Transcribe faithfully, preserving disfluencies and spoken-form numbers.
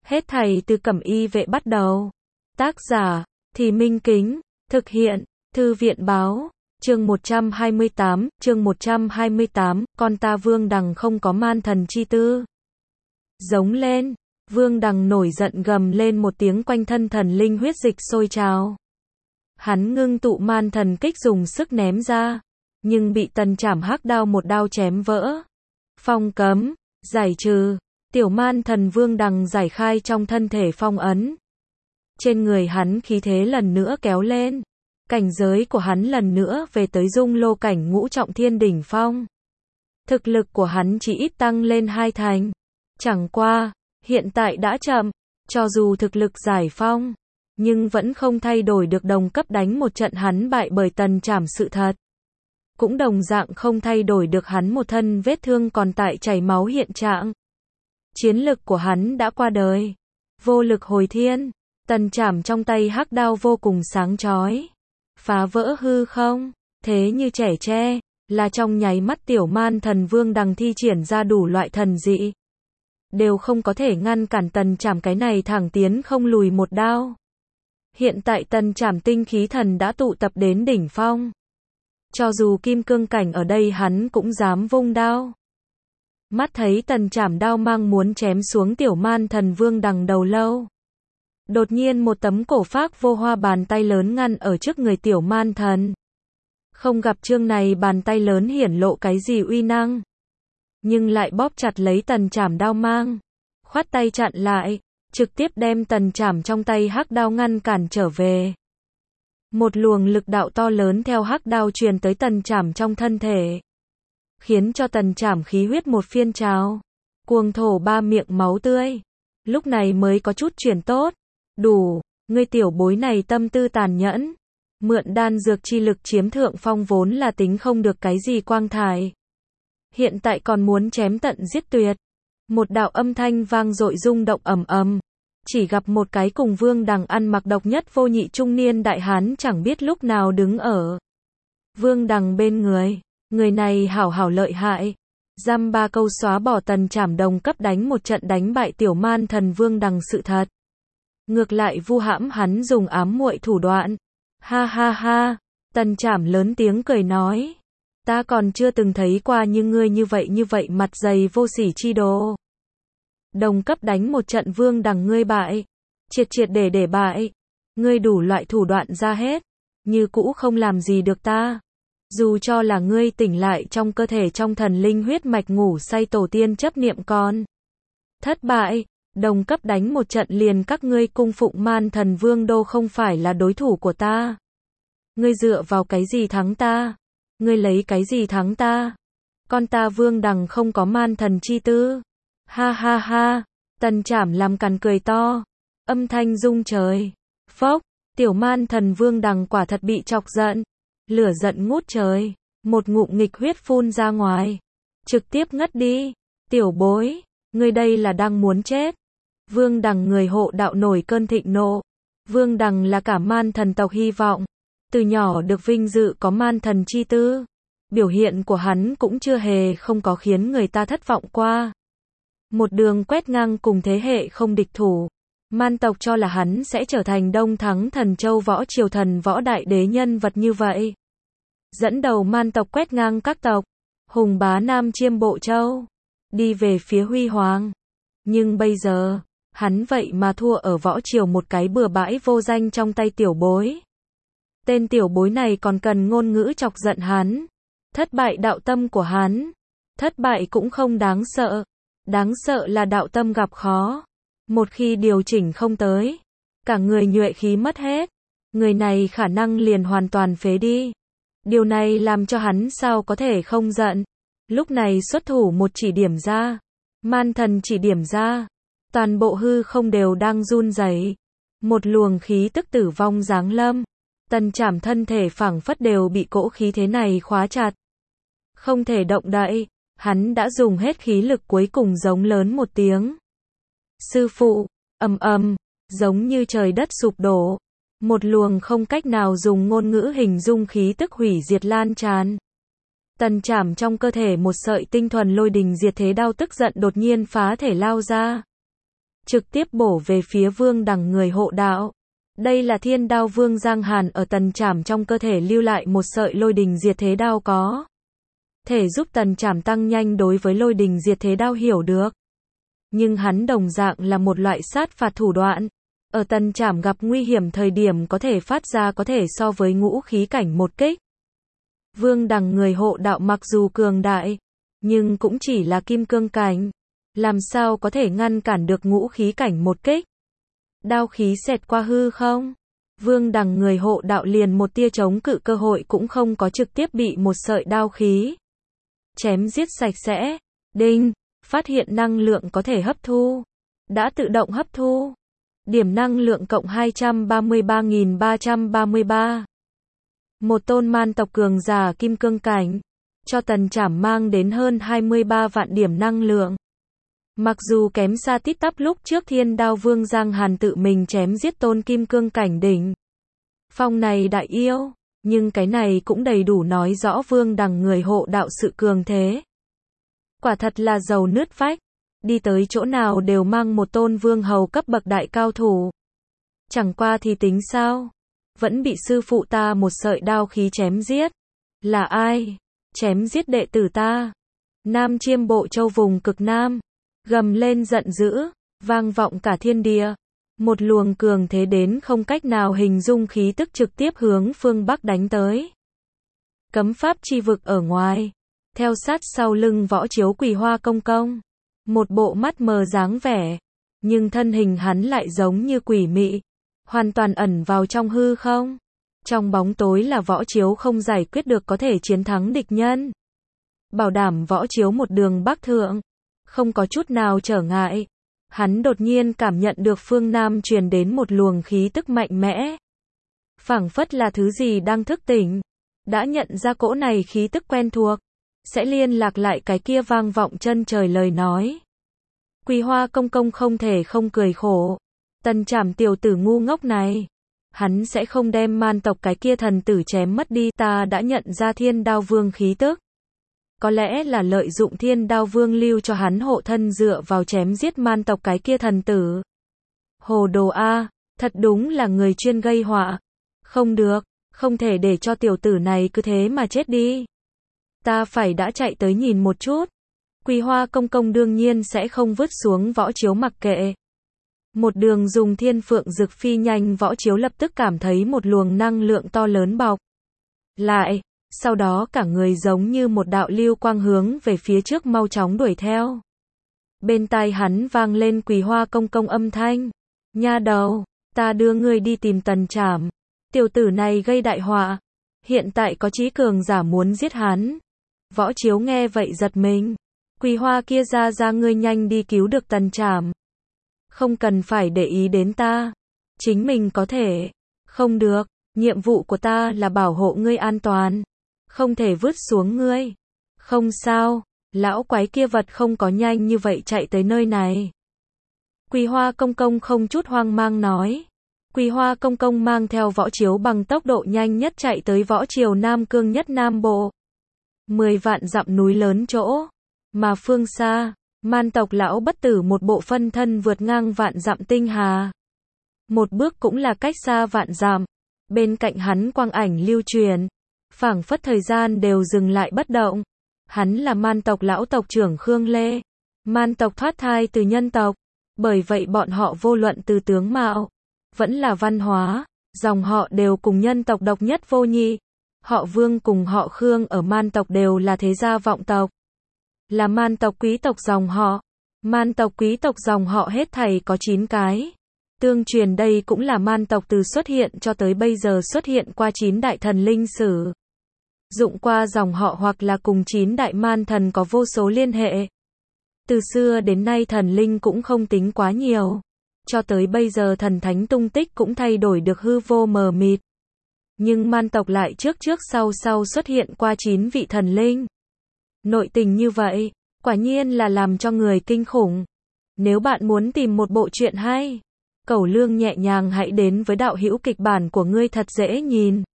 Hết thảy từ Cẩm Y Vệ bắt đầu. Tác giả, Thì Minh Kính, thực hiện, Thư viện báo, chương một trăm hai mươi tám, chương một trăm hai mươi tám, con ta Vương Đằng không có man thần chi tư. Giống lên, Vương Đằng nổi giận gầm lên một tiếng, quanh thân thần linh huyết dịch sôi trào. Hắn ngưng tụ man thần kích dùng sức ném ra, nhưng bị Tần Trảm hắc đao một đao chém vỡ. Phong cấm, giải trừ, tiểu man thần Vương Đằng giải khai trong thân thể phong ấn. Trên người hắn khí thế lần nữa kéo lên, cảnh giới của hắn lần nữa về tới dung lô cảnh ngũ trọng thiên đỉnh phong. Thực lực của hắn chỉ ít tăng lên hai thành. Chẳng qua, hiện tại đã chậm, cho dù thực lực giải phong, nhưng vẫn không thay đổi được đồng cấp đánh một trận hắn bại bởi Tần Trảm sự thật. Cũng đồng dạng không thay đổi được hắn một thân vết thương còn tại chảy máu hiện trạng. Chiến lực của hắn đã qua đời, vô lực hồi thiên. Tần Trảm trong tay hắc đao vô cùng sáng chói, phá vỡ hư không, thế như trẻ tre, là trong nháy mắt tiểu man thần Vương Đằng thi triển ra đủ loại thần dị, đều không có thể ngăn cản Tần Trảm cái này thẳng tiến không lùi một đao. Hiện tại Tần Trảm tinh khí thần đã tụ tập đến đỉnh phong, cho dù kim cương cảnh ở đây hắn cũng dám vung đao. Mắt thấy Tần Trảm đao mang muốn chém xuống tiểu man thần Vương Đằng đầu lâu. Đột nhiên một tấm cổ phác vô hoa bàn tay lớn ngăn ở trước người tiểu man thần. Không gặp chương này bàn tay lớn hiển lộ cái gì uy năng, nhưng lại bóp chặt lấy Tần Trảm đao mang, khoát tay chặn lại, trực tiếp đem Tần Trảm trong tay hắc đao ngăn cản trở về. Một luồng lực đạo to lớn theo hắc đao truyền tới Tần Trảm trong thân thể, khiến cho Tần Trảm khí huyết một phiên trào, cuồng thổ ba miệng máu tươi. Lúc này mới có chút chuyển tốt. Đủ, ngươi tiểu bối này tâm tư tàn nhẫn, mượn đan dược chi lực chiếm thượng phong vốn là tính không được cái gì quang thải. Hiện tại còn muốn chém tận giết tuyệt. Một đạo âm thanh vang dội rung động ầm ầm, chỉ gặp một cái cùng Vương Đằng ăn mặc độc nhất vô nhị trung niên đại hán chẳng biết lúc nào đứng ở Vương Đằng bên người. Người này hảo hảo lợi hại, dăm ba câu xóa bỏ Tần Trảm đồng cấp đánh một trận đánh bại tiểu man thần Vương Đằng sự thật. Ngược lại vu hãm hắn dùng ám muội thủ đoạn. Ha ha ha, Tần Trảm lớn tiếng cười nói, ta còn chưa từng thấy qua như ngươi như vậy như vậy mặt dày vô sỉ chi đồ. Đồng cấp đánh một trận Vương Đằng ngươi bại, triệt triệt để để bại, ngươi đủ loại thủ đoạn ra hết, như cũ không làm gì được ta. Dù cho là ngươi tỉnh lại trong cơ thể trong thần linh huyết mạch ngủ say tổ tiên chấp niệm con. Thất bại. Đồng cấp đánh một trận liền các ngươi cung phụng man thần Vương đô không phải là đối thủ của ta. Ngươi dựa vào cái gì thắng ta? Ngươi lấy cái gì thắng ta? Con ta Vương Đằng không có man thần chi tư. Ha ha ha, Tần Trảm làm càn cười to, âm thanh rung trời. Phốc, tiểu man thần Vương Đằng quả thật bị chọc giận, lửa giận ngút trời, một ngụm nghịch huyết phun ra ngoài, trực tiếp ngất đi. Tiểu bối, ngươi đây là đang muốn chết. Vương Đằng người hộ đạo nổi cơn thịnh nộ. Vương Đằng là cả man thần tộc hy vọng, từ nhỏ được vinh dự có man thần chi tư. Biểu hiện của hắn cũng chưa hề không có khiến người ta thất vọng qua. Một đường quét ngang cùng thế hệ không địch thủ. Man tộc cho là hắn sẽ trở thành Đông Thắng Thần Châu võ triều thần võ đại đế nhân vật như vậy. Dẫn đầu man tộc quét ngang các tộc, hùng bá Nam Chiêm Bộ Châu, đi về phía huy hoàng. Nhưng bây giờ, hắn vậy mà thua ở võ triều một cái bừa bãi vô danh trong tay tiểu bối. Tên tiểu bối này còn cần ngôn ngữ chọc giận hắn. Thất bại đạo tâm của hắn. Thất bại cũng không đáng sợ. Đáng sợ là đạo tâm gặp khó. Một khi điều chỉnh không tới, cả người nhuệ khí mất hết, người này khả năng liền hoàn toàn phế đi. Điều này làm cho hắn sao có thể không giận. Lúc này xuất thủ một chỉ điểm ra. Man thần chỉ điểm ra. Toàn bộ hư không đều đang run rẩy. Một luồng khí tức tử vong giáng lâm. Tần Trảm thân thể phảng phất đều bị cỗ khí thế này khóa chặt. Không thể động đậy, hắn đã dùng hết khí lực cuối cùng giống lớn một tiếng. Sư phụ, ầm ầm, giống như trời đất sụp đổ. Một luồng không cách nào dùng ngôn ngữ hình dung khí tức hủy diệt lan tràn. Tần Trảm trong cơ thể một sợi tinh thuần lôi đình diệt thế đao tức giận đột nhiên phá thể lao ra. trực tiếp bổ về phía Vương Đằng người hộ đạo. Đây là thiên đao Vương Giang Hàn ở Tần Trảm trong cơ thể lưu lại một sợi lôi đình diệt thế đao có thể giúp Tần Trảm tăng nhanh đối với lôi đình diệt thế đao hiểu được. Nhưng hắn đồng dạng là một loại sát phạt thủ đoạn. Ở Tần Trảm gặp nguy hiểm thời điểm có thể phát ra có thể so với ngũ khí cảnh một kích. Vương Đằng người hộ đạo mặc dù cường đại, nhưng cũng chỉ là kim cương cảnh. Làm sao có thể ngăn cản được ngũ khí cảnh một kích? Đao khí xẹt qua hư không? Vương Đằng người hộ đạo liền một tia chống cự cơ hội cũng không có, trực tiếp bị một sợi đao khí chém giết sạch sẽ. Đinh, phát hiện năng lượng có thể hấp thu. Đã tự động hấp thu. Điểm năng lượng cộng hai trăm ba mươi ba nghìn ba trăm ba mươi ba. Một tôn man tộc cường giả kim cương cảnh, cho Tần Trảm mang đến hơn hai mươi ba vạn điểm năng lượng. Mặc dù kém xa tít tắp lúc trước thiên đao Vương Giang Hàn tự mình chém giết tôn kim cương cảnh đỉnh phong này đại yêu, nhưng cái này cũng đầy đủ nói rõ Vương Đằng người hộ đạo sự cường thế. Quả thật là dầu nứt vách, đi tới chỗ nào đều mang một tôn vương hầu cấp bậc đại cao thủ. Chẳng qua thì tính sao? Vẫn bị sư phụ ta một sợi đao khí chém giết. Là ai? Chém giết đệ tử ta. Nam Chiêm Bộ Châu vùng cực Nam gầm lên giận dữ, vang vọng cả thiên địa. Một luồng cường thế đến không cách nào hình dung khí tức trực tiếp hướng phương Bắc đánh tới. Cấm pháp chi vực ở ngoài, theo sát sau lưng Võ Chiếu Quỳ Hoa Công Công. Một bộ mắt mờ dáng vẻ, nhưng thân hình hắn lại giống như quỷ mị, hoàn toàn ẩn vào trong hư không. Trong bóng tối là Võ Chiếu không giải quyết được có thể chiến thắng địch nhân. Bảo đảm Võ Chiếu một đường bắc thượng, không có chút nào trở ngại. Hắn đột nhiên cảm nhận được phương Nam truyền đến một luồng khí tức mạnh mẽ. Phảng phất là thứ gì đang thức tỉnh. Đã nhận ra cỗ này khí tức quen thuộc, sẽ liên lạc lại cái kia vang vọng chân trời lời nói. Quỳ Hoa Công Công không thể không cười khổ. Tần Trảm tiểu tử ngu ngốc này, hắn sẽ không đem man tộc cái kia thần tử chém mất đi. Ta đã nhận ra thiên đao vương khí tức. Có lẽ là lợi dụng thiên đao vương lưu cho hắn hộ thân dựa vào chém giết man tộc cái kia thần tử. Hồ đồ A, thật đúng là người chuyên gây họa. Không được, không thể để cho tiểu tử này cứ thế mà chết đi. Ta phải đã chạy tới nhìn một chút. Quỳ Hoa Công Công đương nhiên sẽ không vứt xuống Võ Chiếu mặc kệ. Một đường dùng thiên phượng dực phi nhanh, Võ Chiếu lập tức cảm thấy một luồng năng lượng to lớn bọc lại. Sau đó cả người giống như một đạo lưu quang hướng về phía trước mau chóng đuổi theo. Bên tai hắn vang lên Quỳ Hoa Công Công âm thanh. Nha đầu, ta đưa ngươi đi tìm Tần Trảm. Tiểu tử này gây đại họa. Hiện tại có chí cường giả muốn giết hắn. Võ Chiếu nghe vậy giật mình. Quỳ Hoa kia ra ra, ngươi nhanh đi cứu được Tần Trảm. Không cần phải để ý đến ta. Chính mình có thể. Không được, nhiệm vụ của ta là bảo hộ ngươi an toàn. Không thể vứt xuống ngươi. Không sao, lão quái kia vật không có nhanh như vậy chạy tới nơi này. Quỳ Hoa Công Công không chút hoang mang nói. Quỳ Hoa Công Công mang theo Võ Chiếu bằng tốc độ nhanh nhất chạy tới Võ Triều Nam Cương nhất Nam Bộ. Mười vạn dặm núi lớn chỗ. Mà phương xa, man tộc lão bất tử một bộ phân thân vượt ngang vạn dặm tinh hà. Một bước cũng là cách xa vạn dặm. Bên cạnh hắn quang ảnh lưu truyền. Phảng phất thời gian đều dừng lại bất động. Hắn là man tộc lão tộc trưởng Khương Lê. Man tộc thoát thai từ nhân tộc. Bởi vậy bọn họ vô luận từ tướng mạo, vẫn là văn hóa, dòng họ đều cùng nhân tộc độc nhất vô nhị. Họ Vương cùng họ Khương ở man tộc đều là thế gia vọng tộc. Là man tộc quý tộc dòng họ. Man tộc quý tộc dòng họ hết thảy có chín cái. Tương truyền đây cũng là man tộc từ xuất hiện cho tới bây giờ xuất hiện qua chín đại thần linh sử. Dụng qua dòng họ hoặc là cùng chín đại man thần có vô số liên hệ. Từ xưa đến nay thần linh cũng không tính quá nhiều. Cho tới bây giờ thần thánh tung tích cũng thay đổi được hư vô mờ mịt. Nhưng man tộc lại trước trước sau sau xuất hiện qua chín vị thần linh. Nội tình như vậy, quả nhiên là làm cho người kinh khủng. Nếu bạn muốn tìm một bộ truyện hay, Cẩu Lương nhẹ nhàng hãy đến với đạo hữu kịch bản của ngươi thật dễ nhìn.